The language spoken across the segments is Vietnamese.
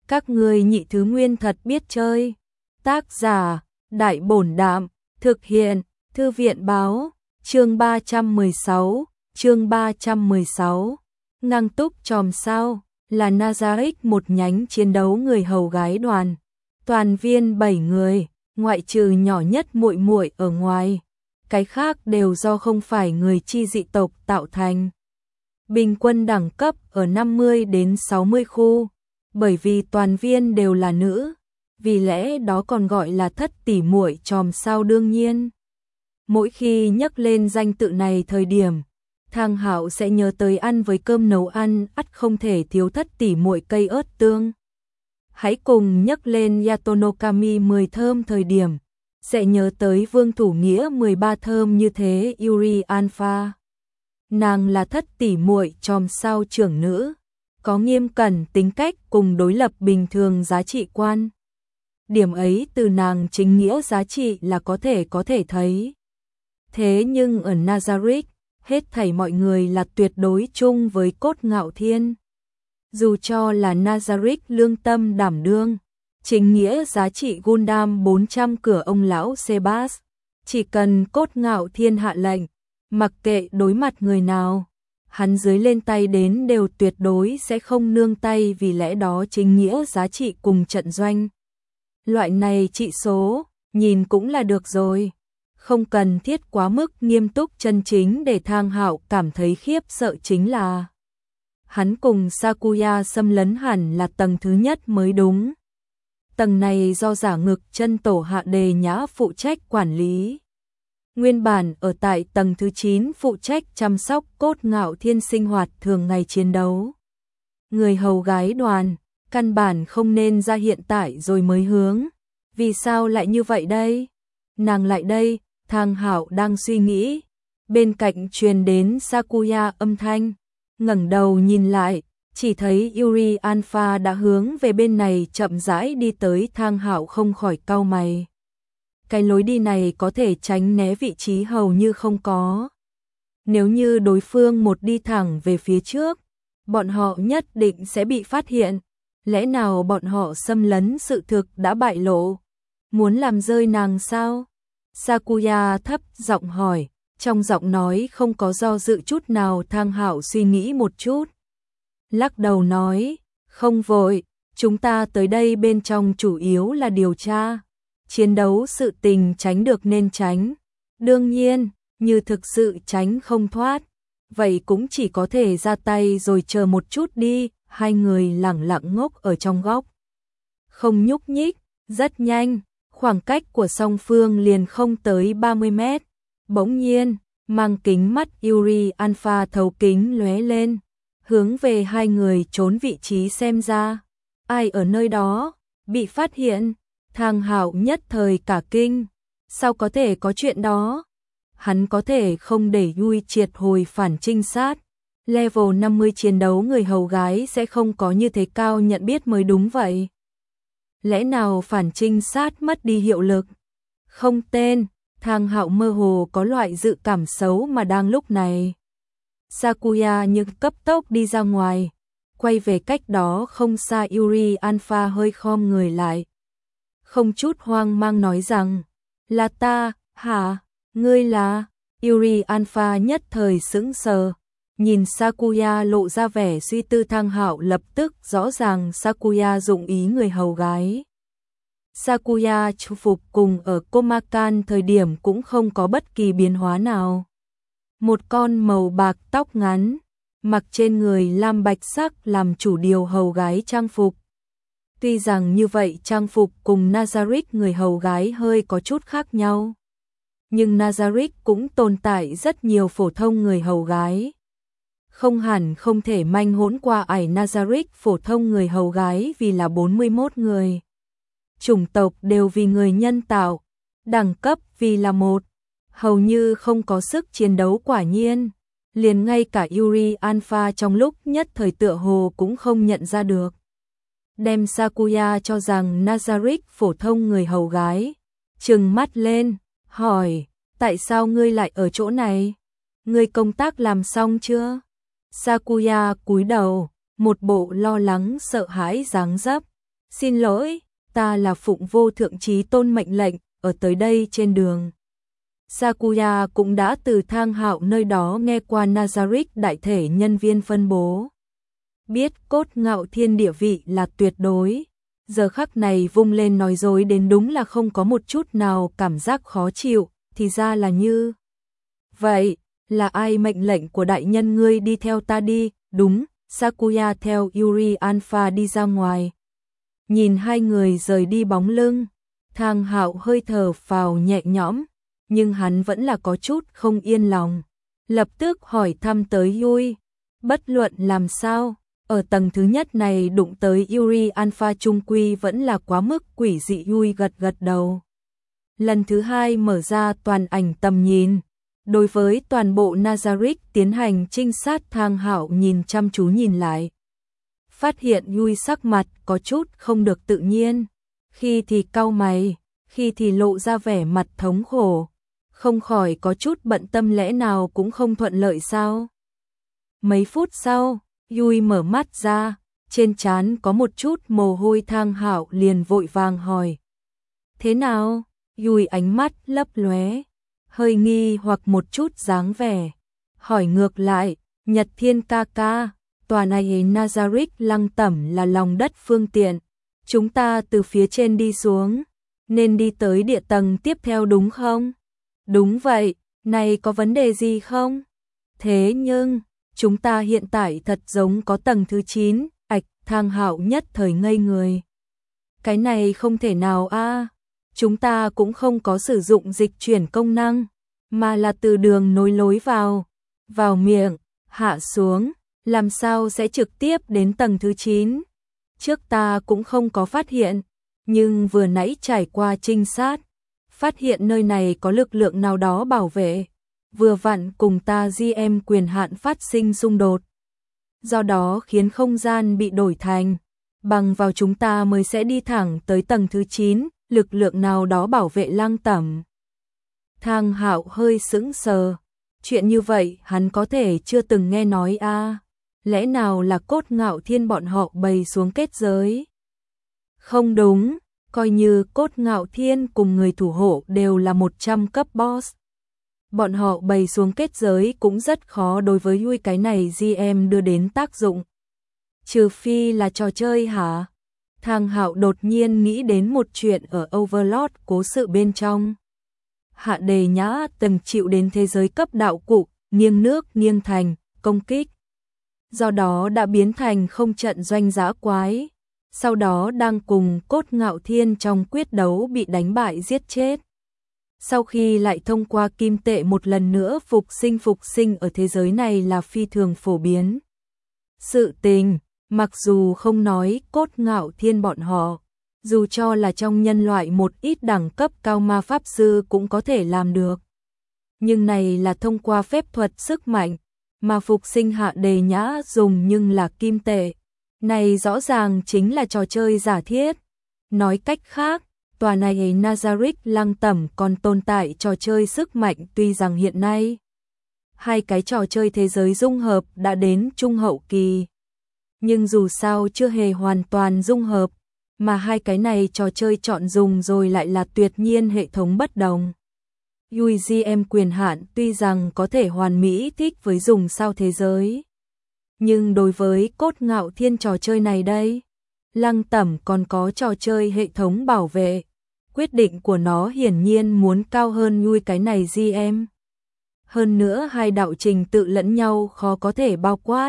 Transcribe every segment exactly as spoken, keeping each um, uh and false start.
Các ngươi nhị thứ nguyên thật biết chơi. Tác giả, Đại Bổn Đạm, thực hiện, Thư viện Báo, chương ba trăm mười sáu, chương ba trăm mười sáu. Ngang túc chòm sao, là Nazarick một nhánh chiến đấu người hầu gái đoàn. Toàn viên bảy người, ngoại trừ nhỏ nhất muội muội ở ngoài. Cái khác đều do không phải người chi dị tộc tạo thành. Bình quân đẳng cấp ở năm mươi đến sáu mươi khu, bởi vì toàn viên đều là nữ, vì lẽ đó còn gọi là thất tỷ muội chòm sao đương nhiên. Mỗi khi nhắc lên danh tự này thời điểm, Thang Hạo sẽ nhớ tới ăn với cơm nấu ăn, ắt không thể thiếu thất tỷ muội cây ớt tương. Hãy cùng nhắc lên Yatonokami mười thơm thời điểm, sẽ nhớ tới Vương Thủ Nghĩa mười ba thơm như thế Yuri Alpha. Nàng là thất tỷ muội chòm sao trưởng nữ, có nghiêm cẩn tính cách cùng đối lập bình thường giá trị quan. Điểm ấy từ nàng chính nghĩa giá trị là có thể có thể thấy. Thế nhưng ở Nazarick, hết thảy mọi người là tuyệt đối chung với cốt ngạo thiên. Dù cho là Nazarick lương tâm đảm đương, chính nghĩa giá trị Gundam bốn trăm cửa ông lão Sebas, chỉ cần cốt ngạo thiên hạ lệnh, mặc kệ đối mặt người nào, hắn dưới lên tay đến đều tuyệt đối sẽ không nương tay, vì lẽ đó chính nghĩa giá trị cùng trận doanh. Loại này trị số, nhìn cũng là được rồi. Không cần thiết quá mức nghiêm túc, chân chính để Thang Hạo cảm thấy khiếp sợ chính là hắn cùng Sakuya xâm lấn hẳn là tầng thứ nhất mới đúng. Tầng này do giả ngực chân tổ Hạ Đề Nhã phụ trách quản lý. Nguyên bản ở tại tầng thứ chín phụ trách chăm sóc cốt ngạo thiên sinh hoạt thường ngày chiến đấu. Người hầu gái đoàn, căn bản không nên ra hiện tại rồi mới hướng. Vì sao lại như vậy đây? Nàng lại đây, Thang Hạo đang suy nghĩ. Bên cạnh truyền đến Sakuya âm thanh. Ngẩng đầu nhìn lại, chỉ thấy Yuri Alpha đã hướng về bên này chậm rãi đi tới. Thang Hạo không khỏi cau mày. Cái lối đi này có thể tránh né vị trí hầu như không có. Nếu như đối phương một đi thẳng về phía trước, bọn họ nhất định sẽ bị phát hiện. Lẽ nào bọn họ xâm lấn sự thực đã bại lộ? Muốn làm rơi nàng sao? Sakuya thấp giọng hỏi, trong giọng nói không có do dự chút nào. Thang Hạo suy nghĩ một chút, lắc đầu nói, không vội, chúng ta tới đây bên trong chủ yếu là điều tra, chiến đấu, sự tình tránh được nên tránh. Đương nhiên, như thực sự tránh không thoát, vậy cũng chỉ có thể ra tay rồi chờ một chút đi. Hai người lẳng lặng ngốc ở trong góc, không nhúc nhích. Rất nhanh, khoảng cách của song phương liền không tới ba mươi mét. Bỗng nhiên, mang kính mắt Yuri Alpha thấu kính lóe lên, hướng về hai người trốn vị trí xem ra. Ai ở nơi đó? Bị phát hiện. Thang Hạo nhất thời cả kinh. Sao có thể có chuyện đó? Hắn có thể không để Yui triệt hồi phản trinh sát. Level năm mươi chiến đấu người hầu gái sẽ không có như thế cao nhận biết mới đúng vậy. Lẽ nào phản trinh sát mất đi hiệu lực? Không tên, Thang Hạo mơ hồ có loại dự cảm xấu mà đang lúc này. Sakuya như cấp tốc đi ra ngoài, quay về cách đó không xa. Yuri Alpha hơi khom người lại, không chút hoang mang nói rằng, là ta, hả? Ngươi là? Yuri Alpha nhất thời sững sờ. Nhìn Sakuya lộ ra vẻ suy tư. Thang Hạo lập tức rõ ràng Sakuya dụng ý người hầu gái. Sakuya chu phục cùng ở Komakan thời điểm cũng không có bất kỳ biến hóa nào. Một con màu bạc tóc ngắn, mặc trên người lam bạch sắc làm chủ điều hầu gái trang phục. Tuy rằng như vậy trang phục cùng Nazarick người hầu gái hơi có chút khác nhau, nhưng Nazarick cũng tồn tại rất nhiều phổ thông người hầu gái. Không hẳn không thể manh hỗn qua ải Nazarick phổ thông người hầu gái vì là bốn mươi mốt người. Chủng tộc đều vì người nhân tạo, đẳng cấp vì là một, hầu như không có sức chiến đấu. Quả nhiên, liền ngay cả Yuri Alpha trong lúc nhất thời tựa hồ cũng không nhận ra được. Đem Sakuya cho rằng Nazarick phổ thông người hầu gái, trừng mắt lên, hỏi, tại sao ngươi lại ở chỗ này? Ngươi công tác làm xong chưa? Sakuya cúi đầu, một bộ lo lắng sợ hãi dáng dấp. Xin lỗi, ta là phụng vô thượng chí tôn mệnh lệnh, ở tới đây trên đường. Sakuya cũng đã từ Thang Hạo nơi đó nghe qua Nazarick đại thể nhân viên phân bố. Biết Cốt Ngạo Thiên địa vị là tuyệt đối. Giờ khắc này vung lên nói dối đến đúng là không có một chút nào cảm giác khó chịu, thì ra là như. Vậy, là ai mệnh lệnh của đại nhân ngươi đi theo ta đi? Đúng, Sakuya theo Yuri Alpha đi ra ngoài. Nhìn hai người rời đi bóng lưng, Thang Hạo hơi thở phào nhẹ nhõm, nhưng hắn vẫn là có chút không yên lòng. Lập tức hỏi thăm tới Yui, bất luận làm sao, ở tầng thứ nhất này đụng tới Yuri Alpha trung quy vẫn là quá mức quỷ dị. Yui gật gật đầu. Lần thứ hai mở ra toàn ảnh tầm nhìn. Đối với toàn bộ Nazarick tiến hành trinh sát, Thang Hạo nhìn chăm chú nhìn lại. Phát hiện Yui sắc mặt có chút không được tự nhiên. Khi thì cau mày, khi thì lộ ra vẻ mặt thống khổ. Không khỏi có chút bận tâm, lẽ nào cũng không thuận lợi sao? Mấy phút sau, Yui mở mắt ra, trên trán có một chút mồ hôi. Thang Hạo liền vội vàng hỏi. Thế nào? Yui ánh mắt lấp lóe, hơi nghi hoặc một chút dáng vẻ. Hỏi ngược lại, Nhật Thiên ca ca, tòa này Nazarick Lăng Tẩm là lòng đất phương tiện. Chúng ta từ phía trên đi xuống, nên đi tới địa tầng tiếp theo đúng không? Đúng vậy, này có vấn đề gì không? Thế nhưng, chúng ta hiện tại thật giống có tầng thứ chín, ạch. Thang Hạo nhất thời ngây người. Cái này không thể nào a, chúng ta cũng không có sử dụng dịch chuyển công năng, mà là từ đường nối lối vào, vào miệng, hạ xuống, làm sao sẽ trực tiếp đến tầng thứ chín? Trước ta cũng không có phát hiện, nhưng vừa nãy trải qua trinh sát, phát hiện nơi này có lực lượng nào đó bảo vệ, vừa vặn cùng ta giê em quyền hạn phát sinh xung đột. Do đó khiến không gian bị đổi thành, bằng vào chúng ta mới sẽ đi thẳng tới tầng thứ chín, lực lượng nào đó bảo vệ Lăng Tẩm. Thang Hạo hơi sững sờ, chuyện như vậy hắn có thể chưa từng nghe nói a, à. Lẽ nào là Cốt Ngạo Thiên bọn họ bày xuống kết giới? Không đúng, coi như Cốt Ngạo Thiên cùng người thủ hộ đều là một trăm cấp boss. Bọn họ bày xuống kết giới cũng rất khó đối với Yui cái này giê em đưa đến tác dụng. Trừ phi là trò chơi hả? Thang Hạo đột nhiên nghĩ đến một chuyện ở Overlord cố sự bên trong. Hạ Đề Nhã từng chịu đến thế giới cấp đạo cụ, nghiêng nước nghiêng thành, công kích. Do đó đã biến thành không trận doanh dã quái. Sau đó đang cùng Cốt Ngạo Thiên trong quyết đấu bị đánh bại giết chết. Sau khi lại thông qua kim tệ một lần nữa phục sinh phục sinh ở thế giới này là phi thường phổ biến. Sự tình, mặc dù không nói Cốt Ngạo Thiên bọn họ, dù cho là trong nhân loại một ít đẳng cấp cao ma pháp sư cũng có thể làm được. Nhưng này là thông qua phép thuật sức mạnh, mà phục sinh Hạ Đề Nhã dùng nhưng là kim tệ. Này rõ ràng chính là trò chơi giả thiết. Nói cách khác, tòa này Nazarick Lăng Tẩm còn tồn tại trò chơi sức mạnh, tuy rằng hiện nay hai cái trò chơi thế giới dung hợp đã đến trung hậu kỳ. Nhưng dù sao chưa hề hoàn toàn dung hợp, mà hai cái này trò chơi chọn dùng rồi lại là tuyệt nhiên hệ thống bất đồng. Yui giê em quyền hạn tuy rằng có thể hoàn mỹ thích với dùng sao thế giới, nhưng đối với Cốt Ngạo Thiên trò chơi này đây, Lăng Tẩm còn có trò chơi hệ thống bảo vệ. Quyết định của nó hiển nhiên muốn cao hơn Yui cái này giê em. Hơn nữa hai đạo trình tự lẫn nhau khó có thể bao quát.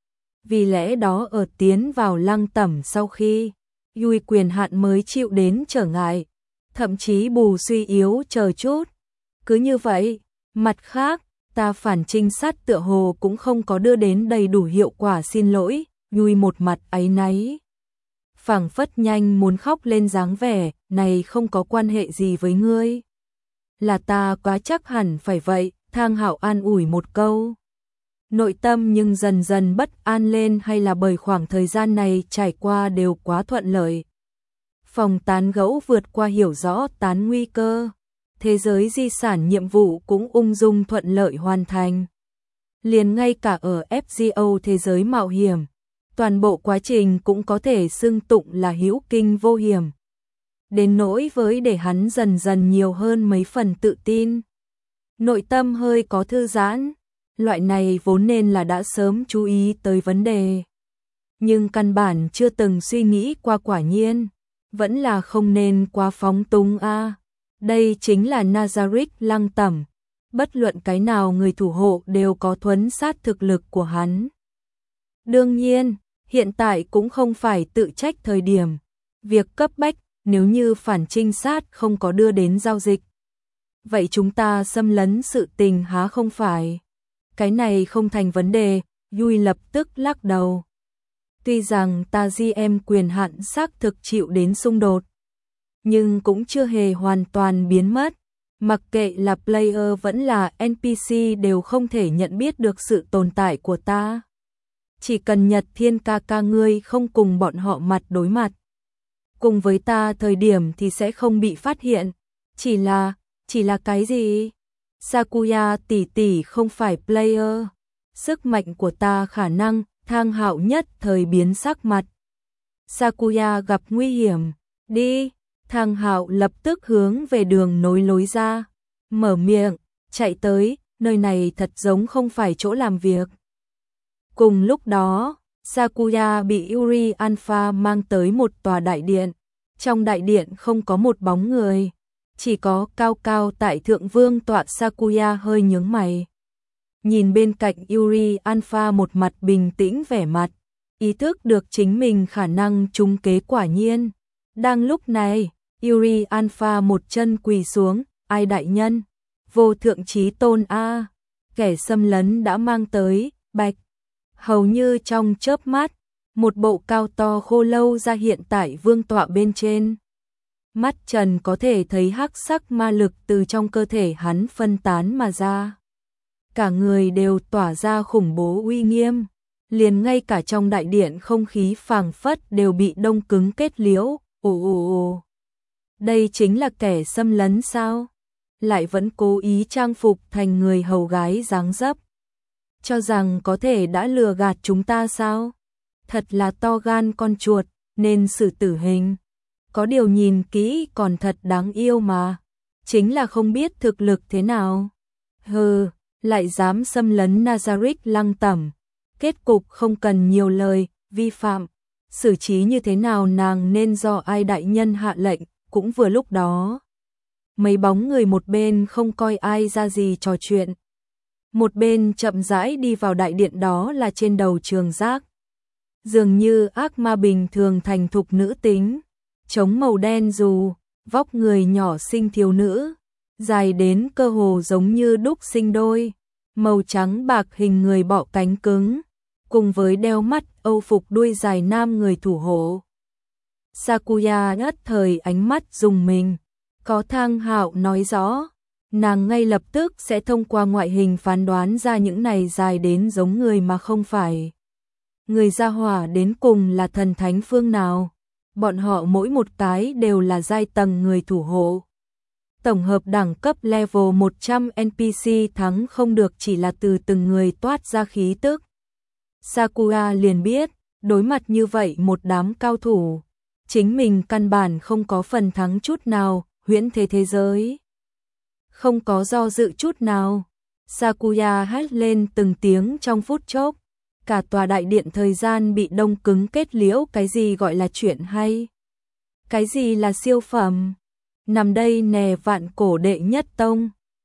Vì lẽ đó ở tiến vào Lăng Tẩm sau khi Yui quyền hạn mới chịu đến trở ngại, thậm chí bù suy yếu chờ chút. Cứ như vậy, mặt khác, ta phản trinh sát tựa hồ cũng không có đưa đến đầy đủ hiệu quả. Xin lỗi, Yui một mặt áy náy, phảng phất nhanh muốn khóc lên dáng vẻ, này không có quan hệ gì với ngươi. Là ta quá chắc hẳn phải vậy. Thang Hạo an ủi một câu. Nội tâm nhưng dần dần bất an lên, hay là bởi khoảng thời gian này trải qua đều quá thuận lợi. Phòng tán gẫu vượt qua hiểu rõ tán nguy cơ. Thế giới di sản nhiệm vụ cũng ung dung thuận lợi hoàn thành. Liền ngay cả ở ép giê ô thế giới mạo hiểm, Toàn bộ quá trình cũng có thể xưng tụng là hữu kinh vô hiểm. Đến nỗi với để hắn dần dần nhiều hơn mấy phần tự tin. Nội tâm hơi có thư giãn, loại này vốn nên là đã sớm chú ý tới vấn đề. Nhưng căn bản chưa từng suy nghĩ qua quả nhiên, vẫn là không nên quá phóng túng a. À. Đây chính là Nazarick Lăng Tẩm, bất luận cái nào người thủ hộ đều có thuấn sát thực lực của hắn. Đương nhiên, hiện tại cũng không phải tự trách thời điểm, việc cấp bách, nếu như phản trinh sát không có đưa đến giao dịch. Vậy chúng ta xâm lấn sự tình há không phải? Cái này không thành vấn đề, Yui lập tức lắc đầu. Tuy rằng ta giê em quyền hạn xác thực chịu đến xung đột, nhưng cũng chưa hề hoàn toàn biến mất. Mặc kệ là player vẫn là en pê xê đều không thể nhận biết được sự tồn tại của ta. Chỉ cần Nhật Thiên ca ca ngươi không cùng bọn họ mặt đối mặt, cùng với ta thời điểm thì sẽ không bị phát hiện. Chỉ là, chỉ là cái gì? Sakuya tỷ tỷ không phải player. Sức mạnh của ta khả năng, Thang Hạo nhất thời biến sắc mặt. Sakuya gặp nguy hiểm, đi. Thang Hạo lập tức hướng về đường nối lối ra, mở miệng, chạy tới, nơi này thật giống không phải chỗ làm việc. Cùng lúc đó, Sakuya bị Yuri Alpha mang tới một tòa đại điện. Trong đại điện không có một bóng người, chỉ có cao cao tại thượng vương tọa. Sakuya hơi nhướng mày. Nhìn bên cạnh Yuri Alpha một mặt bình tĩnh vẻ mặt, ý thức được chính mình khả năng trúng kế quả nhiên. Đang lúc này, Yuri Alpha một chân quỳ xuống, ai đại nhân? Vô thượng chí tôn a, kẻ xâm lấn đã mang tới, bạch. Hầu như trong chớp mắt, một bộ cao to khô lâu ra hiện tại vương tọa bên trên. Mắt Trần có thể thấy hắc sắc ma lực từ trong cơ thể hắn phân tán mà ra. Cả người đều tỏa ra khủng bố uy nghiêm, liền ngay cả trong đại điện không khí phảng phất đều bị đông cứng kết liễu. Ồ ồ ồ, đây chính là kẻ xâm lấn sao? Lại vẫn cố ý trang phục thành người hầu gái dáng dấp, cho rằng có thể đã lừa gạt chúng ta sao? Thật là to gan con chuột, nên xử tử hình. Có điều nhìn kỹ còn thật đáng yêu mà, chính là không biết thực lực thế nào. Hừ, lại dám xâm lấn Nazarick Lăng Tẩm. Kết cục không cần nhiều lời, vi phạm. Xử trí như thế nào nàng nên do ai đại nhân hạ lệnh, cũng vừa lúc đó. Mấy bóng người một bên không coi ai ra gì trò chuyện. Một bên chậm rãi đi vào đại điện, đó là trên đầu Trường Giác. Dường như ác ma bình thường thành thục nữ tính, chống màu đen dù, vóc người nhỏ xinh thiếu nữ, dài đến cơ hồ giống như đúc sinh đôi, màu trắng bạc hình người bọ cánh cứng, cùng với đeo mắt Âu phục đuôi dài nam người thủ hộ. Sakuya nhất thời ánh mắt rùng mình, có Thang Hạo nói rõ, nàng ngay lập tức sẽ thông qua ngoại hình phán đoán ra những này dài đến giống người mà không phải. Người gia hỏa đến cùng là thần thánh phương nào? Bọn họ mỗi một cái đều là giai tầng người thủ hộ. Tổng hợp đẳng cấp level một trăm en pê xê thắng không được chỉ là từ từng người toát ra khí tức. Sakura liền biết, đối mặt như vậy một đám cao thủ, chính mình căn bản không có phần thắng chút nào. Huyễn thế thế giới, không có do dự chút nào. Sakuya hét lên từng tiếng trong phút chốc, cả tòa đại điện thời gian bị đông cứng kết liễu. Cái gì gọi là chuyện hay? Cái gì là siêu phẩm? Nằm đây nè vạn cổ đệ nhất tông.